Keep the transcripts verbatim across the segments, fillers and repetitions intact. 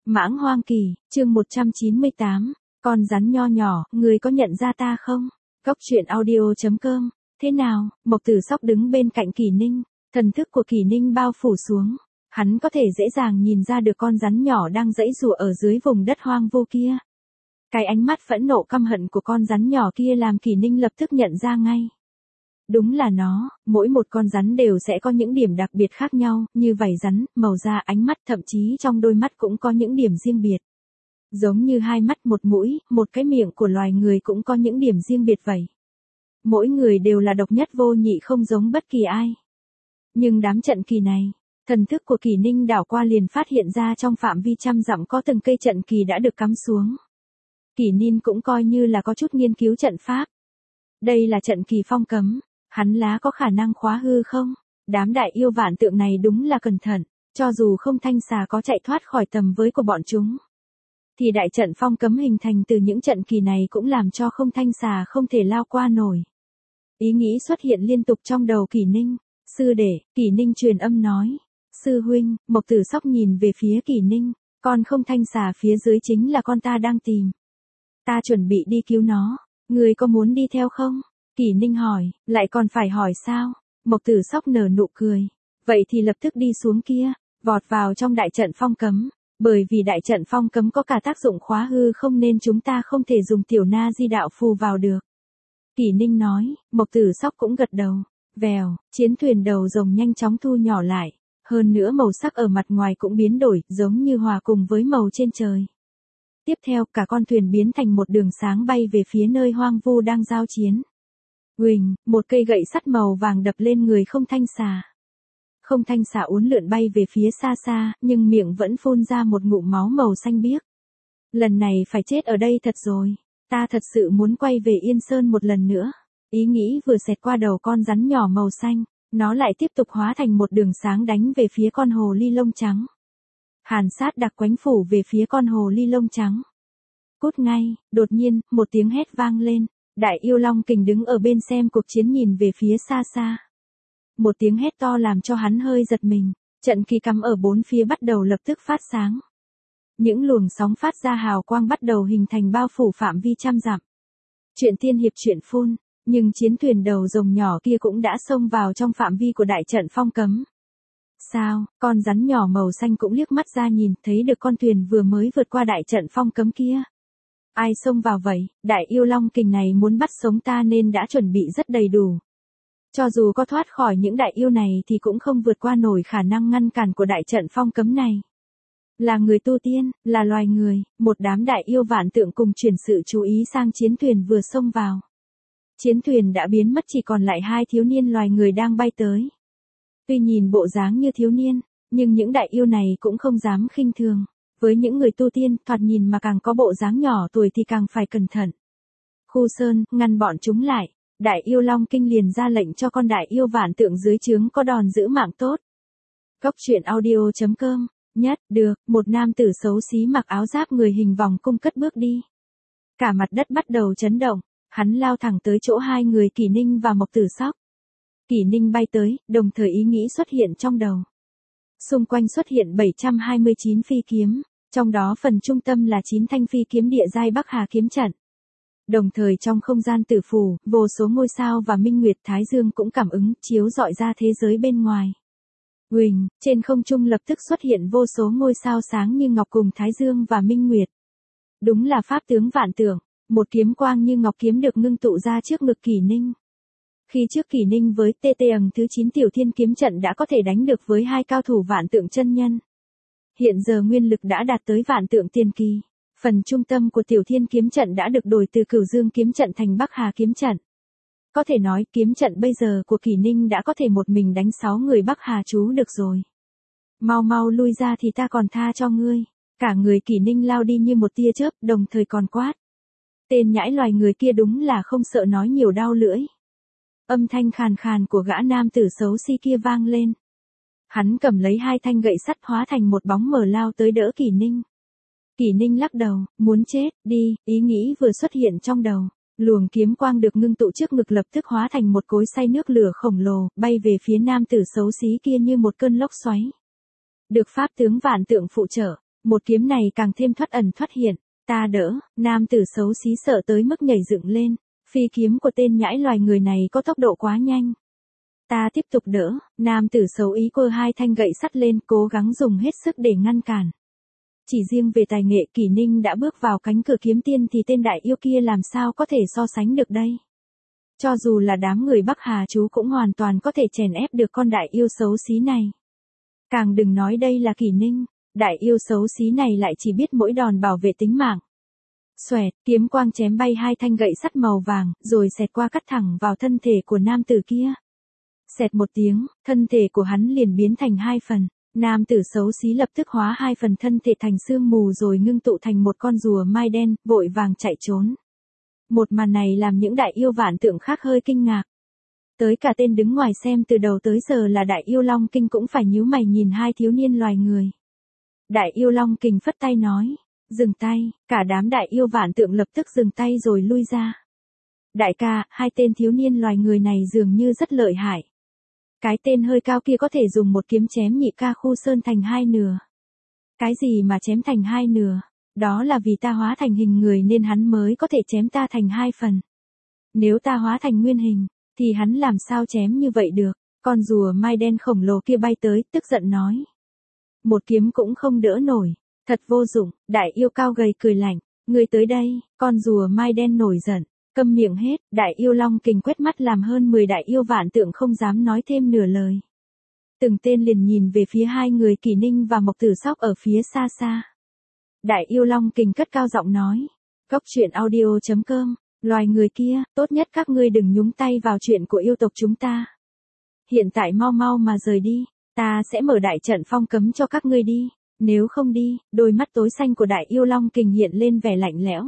Mãng Hoang Kỳ, chương một trăm chín mươi tám, con rắn nho nhỏ, người có nhận ra ta không? Cốc truyện audio.com, thế nào, Mộc Tử Sóc đứng bên cạnh Kỳ Ninh, thần thức của Kỳ Ninh bao phủ xuống, hắn có thể dễ dàng nhìn ra được con rắn nhỏ đang giãy giụa ở dưới vùng đất hoang vu kia. Cái ánh mắt phẫn nộ căm hận của con rắn nhỏ kia làm Kỳ Ninh lập tức nhận ra ngay. Đúng là nó, mỗi một con rắn đều sẽ có những điểm đặc biệt khác nhau, như vảy rắn, màu da, ánh mắt, thậm chí trong đôi mắt cũng có những điểm riêng biệt. Giống như hai mắt một mũi, một cái miệng của loài người cũng có những điểm riêng biệt vậy. Mỗi người đều là độc nhất vô nhị không giống bất kỳ ai. Nhưng đám trận kỳ này, thần thức của Kỳ Ninh đảo qua liền phát hiện ra trong phạm vi trăm dặm có từng cây trận kỳ đã được cắm xuống. Kỳ Ninh cũng coi như là có chút nghiên cứu trận pháp. Đây là trận kỳ phong cấm. Hắn lá có khả năng khóa hư không? Đám đại yêu vạn tượng này đúng là cẩn thận, cho dù không thanh xà có chạy thoát khỏi tầm với của bọn chúng. Thì đại trận phong cấm hình thành từ những trận kỳ này cũng làm cho không thanh xà không thể lao qua nổi. Ý nghĩ xuất hiện liên tục trong đầu Kỳ Ninh. Sư đệ, Kỳ Ninh truyền âm nói. Sư huynh, Mộc Tử Sóc nhìn về phía Kỳ Ninh, con không thanh xà phía dưới chính là con ta đang tìm. Ta chuẩn bị đi cứu nó, người có muốn đi theo không? Kỳ Ninh hỏi, lại còn phải hỏi sao? Mộc Tử Sóc nở nụ cười. Vậy thì lập tức đi xuống kia, vọt vào trong đại trận phong cấm. Bởi vì đại trận phong cấm có cả tác dụng khóa hư không nên chúng ta không thể dùng tiểu na di đạo phù vào được. Kỳ Ninh nói, Mộc Tử Sóc cũng gật đầu. Vèo, chiến thuyền đầu rồng nhanh chóng thu nhỏ lại. Hơn nữa màu sắc ở mặt ngoài cũng biến đổi, giống như hòa cùng với màu trên trời. Tiếp theo, cả con thuyền biến thành một đường sáng bay về phía nơi hoang vu đang giao chiến. Huỳnh, một cây gậy sắt màu vàng đập lên người không thanh xà. Không thanh xà uốn lượn bay về phía xa xa, nhưng miệng vẫn phun ra một ngụm máu màu xanh biếc. Lần này phải chết ở đây thật rồi. Ta thật sự muốn quay về Yên Sơn một lần nữa. Ý nghĩ vừa xẹt qua đầu con rắn nhỏ màu xanh, nó lại tiếp tục hóa thành một đường sáng đánh về phía con hồ ly lông trắng. Hàn sát đặc quánh phủ về phía con hồ ly lông trắng. Cút ngay, đột nhiên, một tiếng hét vang lên. Đại yêu Long Kình đứng ở bên xem cuộc chiến nhìn về phía xa xa. Một tiếng hét to làm cho hắn hơi giật mình, trận kỳ cắm ở bốn phía bắt đầu lập tức phát sáng. Những luồng sóng phát ra hào quang bắt đầu hình thành bao phủ phạm vi trăm dặm. Chuyện tiên hiệp truyện phun, nhưng chiến thuyền đầu rồng nhỏ kia cũng đã xông vào trong phạm vi của đại trận phong cấm. Sao, con rắn nhỏ màu xanh cũng liếc mắt ra nhìn thấy được con thuyền vừa mới vượt qua đại trận phong cấm kia. Ai xông vào vậy, đại yêu Long Kình này muốn bắt sống ta nên đã chuẩn bị rất đầy đủ. Cho dù có thoát khỏi những đại yêu này thì cũng không vượt qua nổi khả năng ngăn cản của đại trận phong cấm này. Là người tu tiên, là loài người, một đám đại yêu vạn tượng cùng chuyển sự chú ý sang chiến thuyền vừa xông vào. Chiến thuyền đã biến mất chỉ còn lại hai thiếu niên loài người đang bay tới. Tuy nhìn bộ dáng như thiếu niên, nhưng những đại yêu này cũng không dám khinh thường. Với những người tu tiên, thoạt nhìn mà càng có bộ dáng nhỏ tuổi thì càng phải cẩn thận. Khu Sơn, ngăn bọn chúng lại. Đại yêu Long Kinh liền ra lệnh cho con đại yêu vạn tượng dưới trướng có đòn giữ mạng tốt. Cốc truyện audio.com, nhất, được, một nam tử xấu xí mặc áo giáp người hình vòng cung cất bước đi. Cả mặt đất bắt đầu chấn động, hắn lao thẳng tới chỗ hai người Kỳ Ninh và Mộc Tử Sóc. Kỳ Ninh bay tới, đồng thời ý nghĩ xuất hiện trong đầu. Xung quanh xuất hiện bảy trăm hai mươi chín phi kiếm, trong đó phần trung tâm là chín thanh phi kiếm địa giai Bắc Hà kiếm trận. Đồng thời trong không gian tử phù, vô số ngôi sao và minh nguyệt thái dương cũng cảm ứng, chiếu rọi ra thế giới bên ngoài. Huỳnh, trên không trung lập tức xuất hiện vô số ngôi sao sáng như ngọc cùng thái dương và minh nguyệt. Đúng là pháp tướng vạn tượng, một kiếm quang như ngọc kiếm được ngưng tụ ra trước ngực Kỳ Ninh. Khi trước Kỳ Ninh với tê tê ầng thứ chín tiểu thiên kiếm trận đã có thể đánh được với hai cao thủ vạn tượng chân nhân. Hiện giờ nguyên lực đã đạt tới vạn tượng tiền kỳ. Phần trung tâm của tiểu thiên kiếm trận đã được đổi từ Cửu Dương kiếm trận thành Bắc Hà kiếm trận. Có thể nói kiếm trận bây giờ của Kỳ Ninh đã có thể một mình đánh sáu người Bắc Hà chú được rồi. Mau mau lui ra thì ta còn tha cho ngươi. Cả người Kỳ Ninh lao đi như một tia chớp, đồng thời còn quát. Tên nhãi loài người kia đúng là không sợ nói nhiều đau lưỡi. Âm thanh khàn khàn của gã nam tử xấu xí kia vang lên. Hắn cầm lấy hai thanh gậy sắt hóa thành một bóng mờ lao tới đỡ Kỳ Ninh. Kỳ Ninh lắc đầu, muốn chết, đi, ý nghĩ vừa xuất hiện trong đầu. Luồng kiếm quang được ngưng tụ trước ngực lập tức hóa thành một cối xay nước lửa khổng lồ, bay về phía nam tử xấu xí kia như một cơn lốc xoáy. Được pháp tướng vạn tượng phụ trợ, Một kiếm này càng thêm thoát ẩn thoát hiện, ta đỡ, nam tử xấu xí sợ tới mức nhảy dựng lên, phi kiếm của tên nhãi loài người này có tốc độ quá nhanh. Ta tiếp tục đỡ, nam tử xấu ý cơ hai thanh gậy sắt lên cố gắng dùng hết sức để ngăn cản. Chỉ riêng về tài nghệ Kỷ Ninh đã bước vào cánh cửa kiếm tiên thì tên đại yêu kia làm sao có thể so sánh được đây. Cho dù là đám người Bắc Hà chú cũng hoàn toàn có thể chèn ép được con đại yêu xấu xí này. Càng đừng nói đây là Kỷ Ninh, đại yêu xấu xí này lại chỉ biết mỗi đòn bảo vệ tính mạng. Xoẹt, kiếm quang chém bay hai thanh gậy sắt màu vàng, rồi xẹt qua cắt thẳng vào thân thể của nam tử kia. Xẹt một tiếng, thân thể của hắn liền biến thành hai phần. Nam tử xấu xí lập tức hóa hai phần thân thể thành sương mù rồi ngưng tụ thành một con rùa mai đen, vội vàng chạy trốn. Một màn này làm những đại yêu vạn tượng khác hơi kinh ngạc. Tới cả tên đứng ngoài xem từ đầu tới giờ là đại yêu Long Kinh cũng phải nhíu mày nhìn hai thiếu niên loài người. Đại yêu Long Kinh phất tay nói, dừng tay, cả đám đại yêu vạn tượng lập tức dừng tay rồi lui ra. Đại ca, hai tên thiếu niên loài người này dường như rất lợi hại. Cái tên hơi cao kia có thể dùng một kiếm chém nhị ca khu sơn thành hai nửa. Cái gì mà chém thành hai nửa? Đó là vì ta hóa thành hình người nên hắn mới có thể chém ta thành hai phần. Nếu ta hóa thành nguyên hình, thì hắn làm sao chém như vậy được? Con rùa mai đen khổng lồ kia bay tới, tức giận nói. Một kiếm cũng không đỡ nổi, thật vô dụng, đại yêu cao gầy cười lạnh. Người tới đây, con rùa mai đen nổi giận. Câm miệng hết, đại yêu Long Kình quét mắt làm hơn mười đại yêu vạn tượng không dám nói thêm nửa lời. Từng tên liền nhìn về phía hai người Kỷ Ninh và Mộc Tử Sóc ở phía xa xa. Đại yêu Long Kình cất cao giọng nói. Cốc truyện audio chấm com, loài người kia, tốt nhất các ngươi đừng nhúng tay vào chuyện của yêu tộc chúng ta. Hiện tại mau mau mà rời đi, ta sẽ mở đại trận phong cấm cho các ngươi đi, nếu không đi, đôi mắt tối xanh của đại yêu Long Kình hiện lên vẻ lạnh lẽo.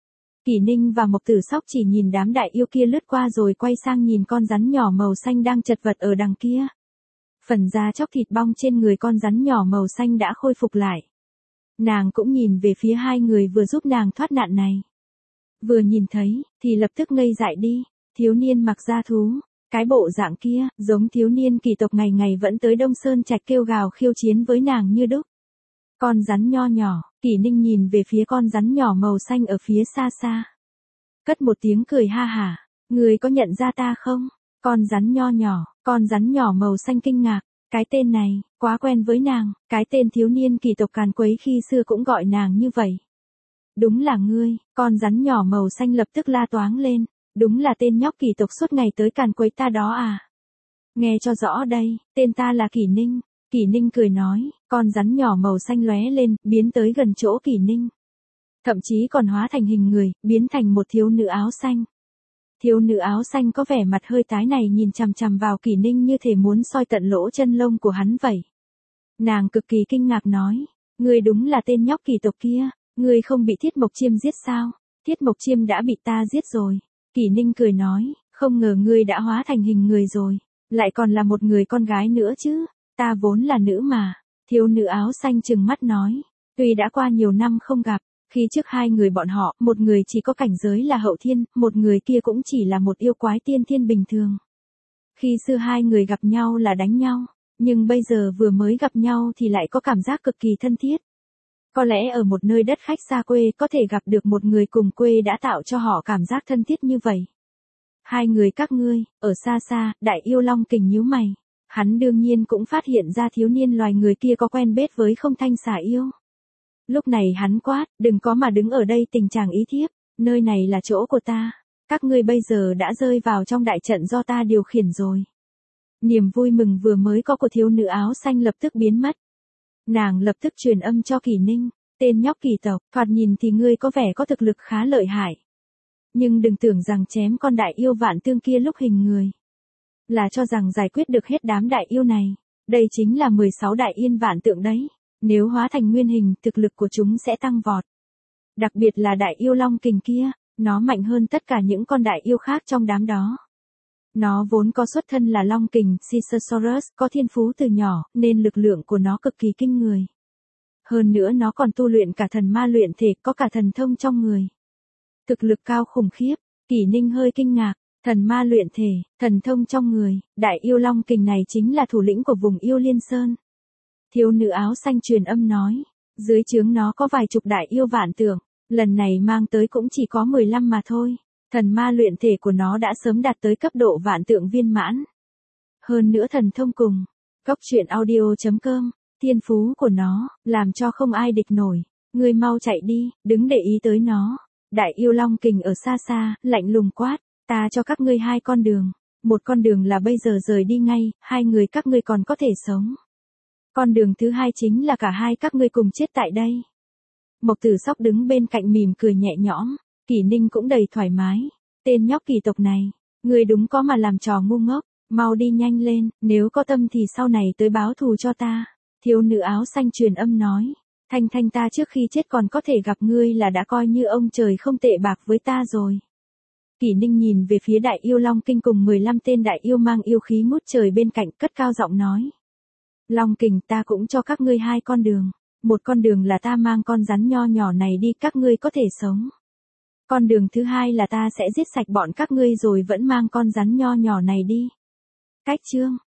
Kỷ Ninh và Mộc Tử Sóc chỉ nhìn đám đại yêu kia lướt qua rồi quay sang nhìn con rắn nhỏ màu xanh đang chật vật ở đằng kia. Phần da chóc thịt bong trên người con rắn nhỏ màu xanh đã khôi phục lại. Nàng cũng nhìn về phía hai người vừa giúp nàng thoát nạn này. Vừa nhìn thấy, thì lập tức ngây dại đi, thiếu niên mặc da thú, cái bộ dạng kia, giống thiếu niên kỳ tộc ngày ngày vẫn tới Đông Sơn Trạch kêu gào khiêu chiến với nàng như đúc. Con rắn nho nhỏ, Kỷ Ninh nhìn về phía con rắn nhỏ màu xanh ở phía xa xa. Cất một tiếng cười ha hả, người có nhận ra ta không? Con rắn nho nhỏ, con rắn nhỏ màu xanh kinh ngạc, cái tên này, quá quen với nàng, cái tên thiếu niên kỳ tộc càn quấy khi xưa cũng gọi nàng như vậy. Đúng là ngươi, con rắn nhỏ màu xanh lập tức la toáng lên, đúng là tên nhóc kỳ tộc suốt ngày tới càn quấy ta đó à? Nghe cho rõ đây, tên ta là Kỷ Ninh. Kỷ Ninh cười nói, con rắn nhỏ màu xanh lóe lên, biến tới gần chỗ Kỷ Ninh. Thậm chí còn hóa thành hình người, biến thành một thiếu nữ áo xanh. Thiếu nữ áo xanh có vẻ mặt hơi tái này nhìn chằm chằm vào Kỷ Ninh như thể muốn soi tận lỗ chân lông của hắn vậy. Nàng cực kỳ kinh ngạc nói, ngươi đúng là tên nhóc kỳ tộc kia, ngươi không bị Thiết Mộc Chiêm giết sao? Thiết Mộc Chiêm đã bị ta giết rồi. Kỷ Ninh cười nói, không ngờ ngươi đã hóa thành hình người rồi, lại còn là một người con gái nữa chứ. Ta vốn là nữ mà, thiếu nữ áo xanh trừng mắt nói, tuy đã qua nhiều năm không gặp, khi trước hai người bọn họ, một người chỉ có cảnh giới là hậu thiên, một người kia cũng chỉ là một yêu quái tiên thiên bình thường. Khi xưa hai người gặp nhau là đánh nhau, nhưng bây giờ vừa mới gặp nhau thì lại có cảm giác cực kỳ thân thiết. Có lẽ ở một nơi đất khách xa quê có thể gặp được một người cùng quê đã tạo cho họ cảm giác thân thiết như vậy. Hai người các ngươi, ở xa xa, đại yêu Long Kình nhíu mày. Hắn đương nhiên cũng phát hiện ra thiếu niên loài người kia có quen biết với Không Thanh xà yêu. Lúc này hắn quát, đừng có mà đứng ở đây tình trạng ý thiếp, nơi này là chỗ của ta. Các ngươi bây giờ đã rơi vào trong đại trận do ta điều khiển rồi. Niềm vui mừng vừa mới có của thiếu nữ áo xanh lập tức biến mất. Nàng lập tức truyền âm cho Kỷ Ninh, tên nhóc kỳ tộc, thoạt nhìn thì ngươi có vẻ có thực lực khá lợi hại. Nhưng đừng tưởng rằng chém con đại yêu vạn tương kia lúc hình người là cho rằng giải quyết được hết đám đại yêu này. Đây chính là mười sáu đại yên vạn tượng đấy. Nếu hóa thành nguyên hình, thực lực của chúng sẽ tăng vọt. Đặc biệt là đại yêu Long Kình kia, nó mạnh hơn tất cả những con đại yêu khác trong đám đó. Nó vốn có xuất thân là Long Kình, Caesaurus, có thiên phú từ nhỏ, nên lực lượng của nó cực kỳ kinh người. Hơn nữa nó còn tu luyện cả thần ma luyện thể, có cả thần thông trong người. Thực lực cao khủng khiếp, Kỷ Ninh hơi kinh ngạc. Thần ma luyện thể, thần thông trong người, đại yêu Long Kình này chính là thủ lĩnh của vùng yêu Liên Sơn. Thiếu nữ áo xanh truyền âm nói, Dưới trướng nó có vài chục đại yêu vạn tượng, lần này mang tới cũng chỉ có mười lăm mà thôi. Thần ma luyện thể của nó đã sớm đạt tới cấp độ vạn tượng viên mãn. Hơn nữa thần thông cùng. Cốc truyện audio.com, thiên phú của nó, làm cho không ai địch nổi. Ngươi mau chạy đi, đừng để ý tới nó. Đại yêu Long Kình ở xa xa, lạnh lùng quát, ta cho các ngươi hai con đường. Một con đường là bây giờ rời đi ngay, hai người các ngươi còn có thể sống. Con đường thứ hai chính là cả hai các ngươi cùng chết tại đây. Mộc Tử Sóc đứng bên cạnh mỉm cười nhẹ nhõm, Kỷ Ninh cũng đầy thoải mái. Tên nhóc kỳ tộc này, ngươi đúng có mà làm trò ngu ngốc, mau đi nhanh lên, nếu có tâm thì sau này tới báo thù cho ta. Thiếu nữ áo xanh truyền âm nói, Thanh Thanh ta trước khi chết còn có thể gặp ngươi là đã coi như ông trời không tệ bạc với ta rồi. Kỷ Ninh nhìn về phía đại yêu Long Kinh cùng mười lăm tên đại yêu mang yêu khí ngút trời bên cạnh, cất cao giọng nói. Long Kình, ta cũng cho các ngươi hai con đường. Một con đường là ta mang con rắn nho nhỏ này đi, các ngươi có thể sống. Con đường thứ hai là ta sẽ giết sạch bọn các ngươi rồi vẫn mang con rắn nho nhỏ này đi. Cách chương